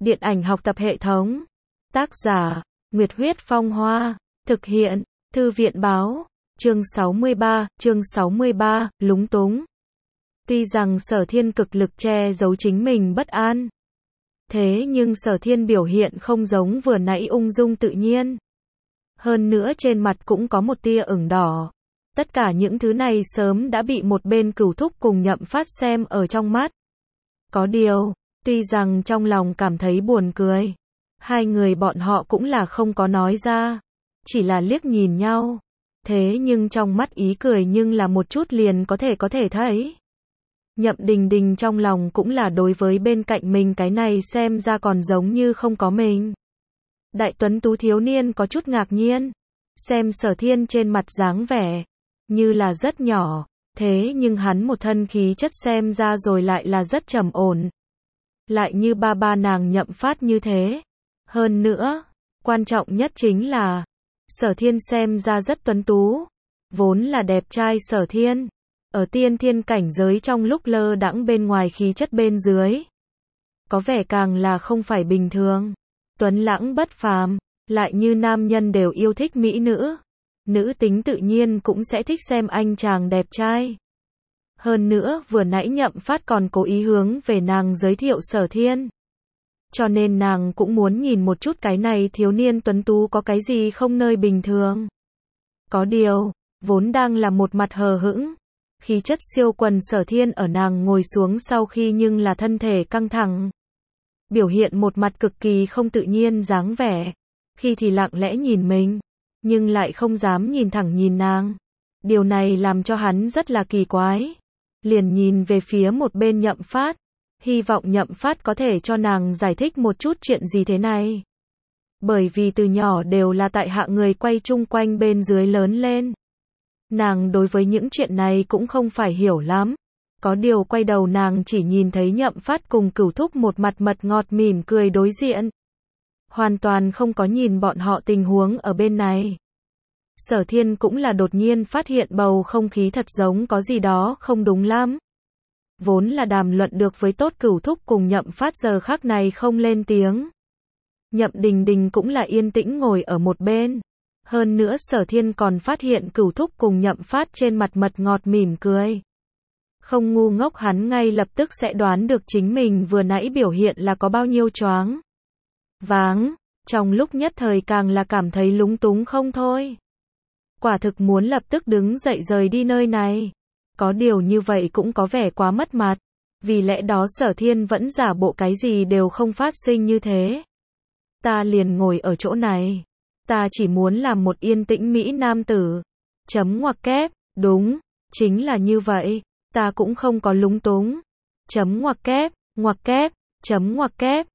Điện ảnh học tập hệ thống. Tác giả, Nguyệt Huyết Phong Hoa. Thực hiện, Thư viện Báo. Chương 63, lúng túng. Tuy rằng Sở Thiên cực lực che giấu chính mình bất an. Thế nhưng Sở Thiên biểu hiện không giống vừa nãy ung dung tự nhiên. Hơn nữa trên mặt cũng có một tia ửng đỏ. Tất cả những thứ này sớm đã bị một bên Cửu Thúc cùng Nhậm Phát xem ở trong mắt. Có điều, tuy rằng trong lòng cảm thấy buồn cười, hai người bọn họ cũng là không có nói ra, chỉ là liếc nhìn nhau. Thế nhưng trong mắt ý cười nhưng là một chút liền có thể thấy. Nhậm Đình Đình trong lòng cũng là đối với bên cạnh mình cái này xem ra còn giống như không có mình. Đại tuấn tú thiếu niên có chút ngạc nhiên, xem Sở Thiên trên mặt dáng vẻ như là rất nhỏ, thế nhưng hắn một thân khí chất xem ra rồi lại là rất trầm ổn. Lại như ba nàng Nhậm Phát như thế. Hơn nữa, quan trọng nhất chính là, Sở Thiên xem ra rất tuấn tú. Vốn là đẹp trai Sở Thiên, ở tiên thiên cảnh giới trong lúc lơ đãng bên ngoài khí chất bên dưới, có vẻ càng là không phải bình thường. Tuấn lãng bất phàm, lại như nam nhân đều yêu thích mỹ nữ. Nữ tính tự nhiên cũng sẽ thích xem anh chàng đẹp trai. Hơn nữa vừa nãy Nhậm Phát còn cố ý hướng về nàng giới thiệu Sở Thiên. Cho nên nàng cũng muốn nhìn một chút cái này thiếu niên tuấn tú có cái gì không nơi bình thường. Có điều, vốn đang là một mặt hờ hững, khí chất siêu quần Sở Thiên ở nàng ngồi xuống sau khi nhưng là thân thể căng thẳng. Biểu hiện một mặt cực kỳ không tự nhiên dáng vẻ, khi thì lặng lẽ nhìn mình, nhưng lại không dám nhìn thẳng nhìn nàng. Điều này làm cho hắn rất là kỳ quái. Liền nhìn về phía một bên Nhậm Phát, hy vọng Nhậm Phát có thể cho nàng giải thích một chút chuyện gì thế này. Bởi vì từ nhỏ đều là tại hạ người quay chung quanh bên dưới lớn lên. Nàng đối với những chuyện này cũng không phải hiểu lắm. Có điều quay đầu nàng chỉ nhìn thấy Nhậm Phát cùng Cửu Thúc một mặt mật ngọt mỉm cười đối diện. Hoàn toàn không có nhìn bọn họ tình huống ở bên này. Sở Thiên cũng là đột nhiên phát hiện bầu không khí thật giống có gì đó không đúng lắm. Vốn là đàm luận được với tốt Cửu Thúc cùng Nhậm Phát giờ khắc này không lên tiếng. Nhậm Đình Đình cũng là yên tĩnh ngồi ở một bên. Hơn nữa Sở Thiên còn phát hiện Cửu Thúc cùng Nhậm Phát trên mặt mật ngọt mỉm cười. Không ngu ngốc hắn ngay lập tức sẽ đoán được chính mình vừa nãy biểu hiện là có bao nhiêu choáng váng, trong lúc nhất thời càng là cảm thấy lúng túng không thôi. Quả thực muốn lập tức đứng dậy rời đi nơi này. Có điều như vậy cũng có vẻ quá mất mặt. Vì lẽ đó Sở Thiên vẫn giả bộ cái gì đều không phát sinh như thế. Ta liền ngồi ở chỗ này. Ta chỉ muốn làm một yên tĩnh mỹ nam tử. Chấm ngoặc kép, đúng, chính là như vậy. Ta cũng không có lúng túng. Chấm ngoặc kép, chấm ngoặc kép,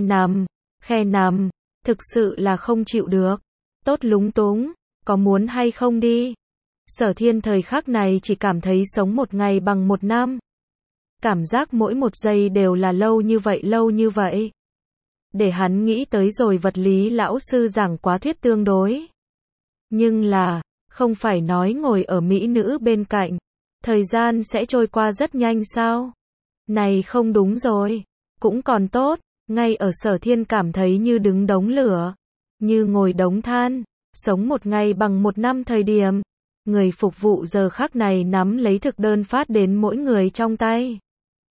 khe nằm, thực sự là không chịu được. Tốt lúng túng, có muốn hay không đi? Sở Thiên thời khắc này chỉ cảm thấy sống một ngày bằng một năm. Cảm giác mỗi một giây đều là lâu như vậy. Để hắn nghĩ tới rồi vật lý lão sư giảng quá thuyết tương đối. Nhưng là, không phải nói ngồi ở mỹ nữ bên cạnh, thời gian sẽ trôi qua rất nhanh sao? Này không đúng rồi, cũng còn tốt, ngay ở Sở Thiên cảm thấy như đứng đống lửa, như ngồi đống than, sống một ngày bằng một năm thời điểm. Người phục vụ giờ khắc này nắm lấy thực đơn phát đến mỗi người trong tay.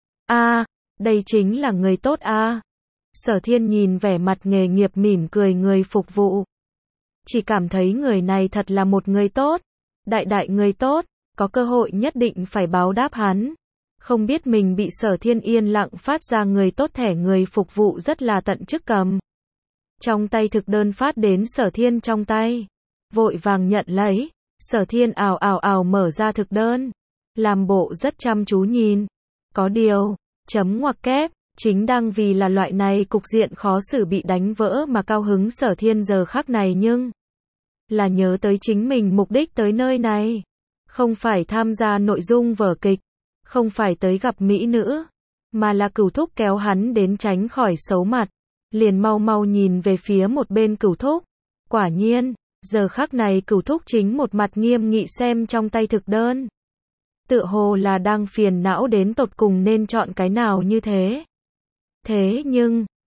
Đây chính là người tốt Sở Thiên nhìn vẻ mặt nghề nghiệp mỉm cười người phục vụ. Chỉ cảm thấy người này thật là một người tốt. Đại người tốt, có cơ hội nhất định phải báo đáp hắn. Không biết mình bị Sở Thiên yên lặng phát ra người tốt thẻ người phục vụ rất là tận chức cầm. Trong tay thực đơn phát đến Sở Thiên trong tay. Vội vàng nhận lấy. Sở Thiên ào mở ra thực đơn. Làm bộ rất chăm chú nhìn. Có điều, chấm ngoặc kép, chính đang vì là loại này cục diện khó xử bị đánh vỡ mà cao hứng Sở Thiên giờ khắc này nhưng là nhớ tới chính mình mục đích tới nơi này. Không phải tham gia nội dung vở kịch, không phải tới gặp mỹ nữ, mà là Cửu Thúc kéo hắn đến tránh khỏi xấu mặt. Liền mau nhìn về phía một bên Cửu Thúc. Quả nhiên, giờ khắc này Cửu Thúc chính một mặt nghiêm nghị xem trong tay thực đơn. Tựa hồ là đang phiền não đến tột cùng nên chọn cái nào như thế. Thế nhưng,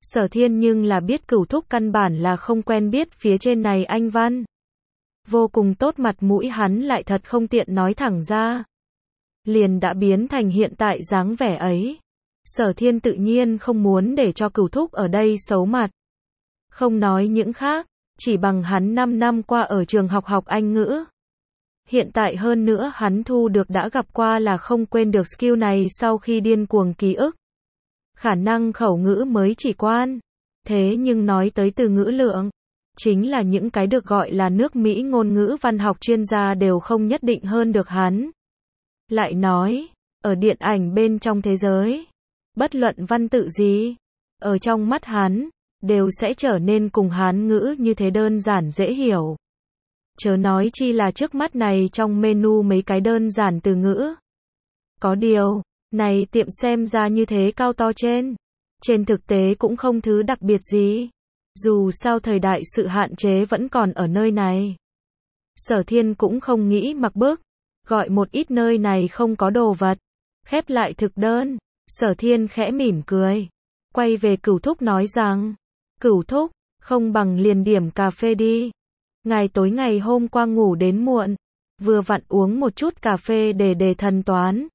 Sở Thiên nhưng là biết Cửu Thúc căn bản là không quen biết phía trên này anh văn. Vô cùng tốt mặt mũi hắn lại thật không tiện nói thẳng ra. Liền đã biến thành hiện tại dáng vẻ ấy. Sở Thiên tự nhiên không muốn để cho Cửu Thúc ở đây xấu mặt. Không nói những khác, chỉ bằng hắn 5 năm qua ở trường học học Anh ngữ. Hiện tại hơn nữa hắn thu được đã gặp qua là không quên được skill này sau khi điên cuồng ký ức. Khả năng khẩu ngữ mới chỉ quan. Thế nhưng nói tới từ ngữ lượng, chính là những cái được gọi là nước Mỹ ngôn ngữ văn học chuyên gia đều không nhất định hơn được hắn. Lại nói, ở điện ảnh bên trong thế giới, bất luận văn tự gì, ở trong mắt hắn, đều sẽ trở nên cùng Hán ngữ như thế đơn giản dễ hiểu. Chớ nói chi là trước mắt này trong menu mấy cái đơn giản từ ngữ. Có điều, này tiệm xem ra như thế cao to trên thực tế cũng không thứ đặc biệt gì. Dù sao thời đại sự hạn chế vẫn còn ở nơi này. Sở Thiên cũng không nghĩ mặc bước, gọi một ít nơi này không có đồ vật. Khép lại thực đơn, Sở Thiên khẽ mỉm cười. Quay về Cửu Thúc nói rằng, Cửu Thúc, không bằng liền điểm cà phê đi. Ngài tối ngày hôm qua ngủ đến muộn, vừa vặn uống một chút cà phê để thần toán.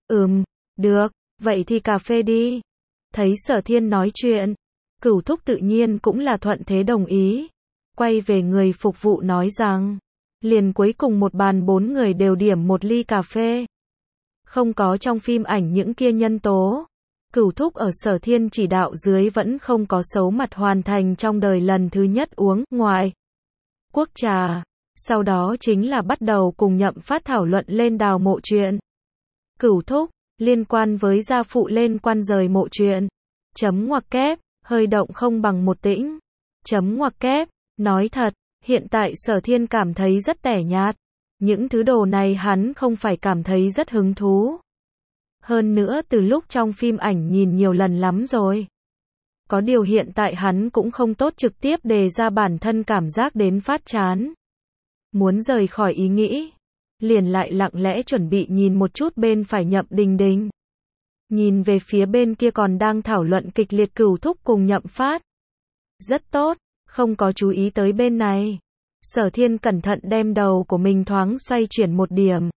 Được, vậy thì cà phê đi. Thấy Sở Thiên nói chuyện, Cửu Thúc tự nhiên cũng là thuận thế đồng ý. Quay về người phục vụ nói rằng, liền cuối cùng một bàn 4 người đều điểm một ly cà phê. Không có trong phim ảnh những kia nhân tố. Cửu Thúc ở Sở Thiên chỉ đạo dưới vẫn không có xấu mặt hoàn thành trong đời lần thứ nhất uống ngoài quốc trà. Sau đó chính là bắt đầu cùng Nhậm Phát thảo luận lên đào mộ chuyện. Cửu Thúc, liên quan với gia phụ lên quan rời mộ chuyện. Chấm ngoặc kép, hơi động không bằng một tĩnh. Chấm ngoặc kép, nói thật, hiện tại Sở Thiên cảm thấy rất tẻ nhạt. Những thứ đồ này hắn không phải cảm thấy rất hứng thú. Hơn nữa từ lúc trong phim ảnh nhìn nhiều lần lắm rồi. Có điều hiện tại hắn cũng không tốt trực tiếp đề ra bản thân cảm giác đến phát chán. Muốn rời khỏi ý nghĩ. Liền lại lặng lẽ chuẩn bị nhìn một chút bên phải Nhậm Đình Đình. Nhìn về phía bên kia còn đang thảo luận kịch liệt Cửu Thúc cùng Nhậm Phát. Rất tốt, không có chú ý tới bên này. Sở Thiên cẩn thận đem đầu của mình thoáng xoay chuyển một điểm.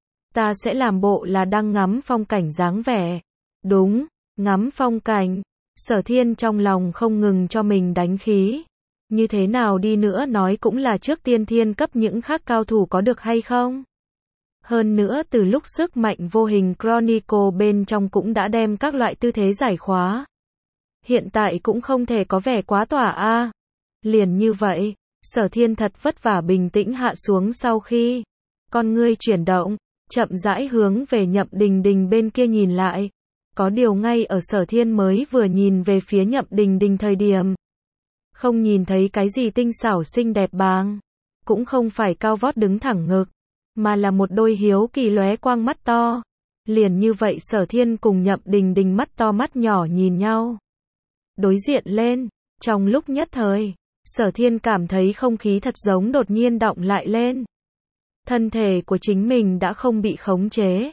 Ta sẽ làm bộ là đang ngắm phong cảnh dáng vẻ. Đúng, ngắm phong cảnh. Sở Thiên trong lòng không ngừng cho mình đánh khí. Như thế nào đi nữa nói cũng là trước tiên thiên cấp những khác cao thủ có được hay không? Hơn nữa từ lúc sức mạnh vô hình Chronicle bên trong cũng đã đem các loại tư thế giải khóa. Hiện tại cũng không thể có vẻ quá tỏa a. Liền như vậy, Sở Thiên thật vất vả bình tĩnh hạ xuống sau khi con ngươi chuyển động, chậm rãi hướng về Nhậm Đình Đình bên kia nhìn lại. Có điều ngay ở Sở Thiên mới vừa nhìn về phía Nhậm Đình Đình thời điểm, không nhìn thấy cái gì tinh xảo xinh đẹp bàng, cũng không phải cao vót đứng thẳng ngực, mà là một đôi hiếu kỳ lóe quang mắt to. Liền như vậy Sở Thiên cùng Nhậm Đình Đình mắt to mắt nhỏ nhìn nhau. Đối diện lên, trong lúc nhất thời, Sở Thiên cảm thấy không khí thật giống đột nhiên đọng lại lên. Thân thể của chính mình đã không bị khống chế.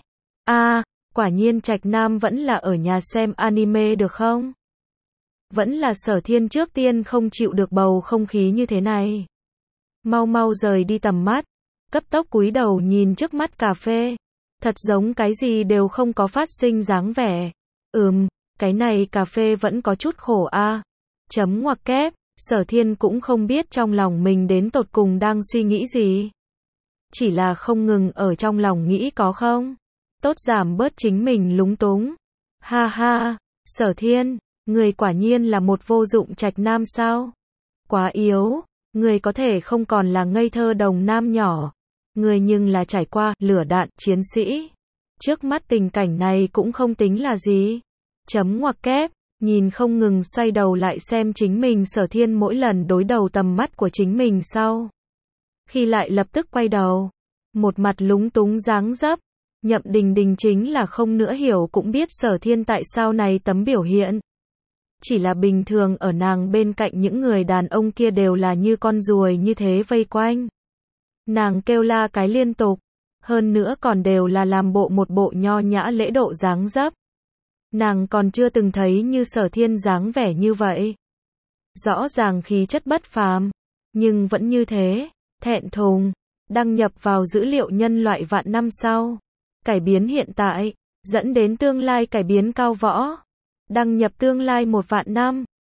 Quả nhiên Trạch Nam vẫn là ở nhà xem anime được không? Vẫn là Sở Thiên trước tiên không chịu được bầu không khí như thế này. Mau mau rời đi tầm mắt, cấp tốc cúi đầu nhìn trước mắt cà phê. Thật giống cái gì đều không có phát sinh dáng vẻ. Cái này cà phê vẫn có chút khổ a. Chấm ngoặc kép, Sở Thiên cũng không biết trong lòng mình đến tột cùng đang suy nghĩ gì. Chỉ là không ngừng ở trong lòng nghĩ có không? Tốt giảm bớt chính mình lúng túng. Ha ha, Sở Thiên, người quả nhiên là một vô dụng Trạch Nam sao? Quá yếu, người có thể không còn là ngây thơ đồng nam nhỏ. Người nhưng là trải qua lửa đạn chiến sĩ. Trước mắt tình cảnh này cũng không tính là gì. Chấm ngoặc kép, nhìn không ngừng xoay đầu lại xem chính mình Sở Thiên mỗi lần đối đầu tầm mắt của chính mình sau. Khi lại lập tức quay đầu, một mặt lúng túng dáng dấp. Nhậm Đình Đình chính là không nữa hiểu cũng biết Sở Thiên tại sao này tấm biểu hiện. Chỉ là bình thường ở nàng bên cạnh những người đàn ông kia đều là như con ruồi như thế vây quanh. Nàng kêu la cái liên tục, hơn nữa còn đều là làm bộ một bộ nho nhã lễ độ dáng dấp. Nàng còn chưa từng thấy như Sở Thiên dáng vẻ như vậy. Rõ ràng khí chất bất phàm, nhưng vẫn như thế, thẹn thùng, đăng nhập vào dữ liệu nhân loại vạn năm sau, cải biến hiện tại, dẫn đến tương lai cải biến cao võ, đăng nhập tương lai 1 vạn năm.